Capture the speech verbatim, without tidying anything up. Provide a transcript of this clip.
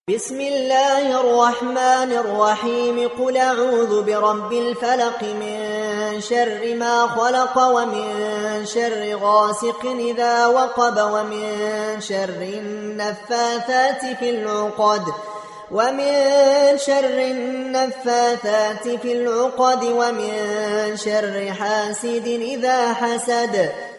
بسم الله الرحمن الرحيم قل أعوذ برب الفلق من شر ما خلق ومن شر غاسق إذا وقب ومن شر النفاثات في العقد ومن شر النفاثات في العقد ومن شر حاسد إذا حسد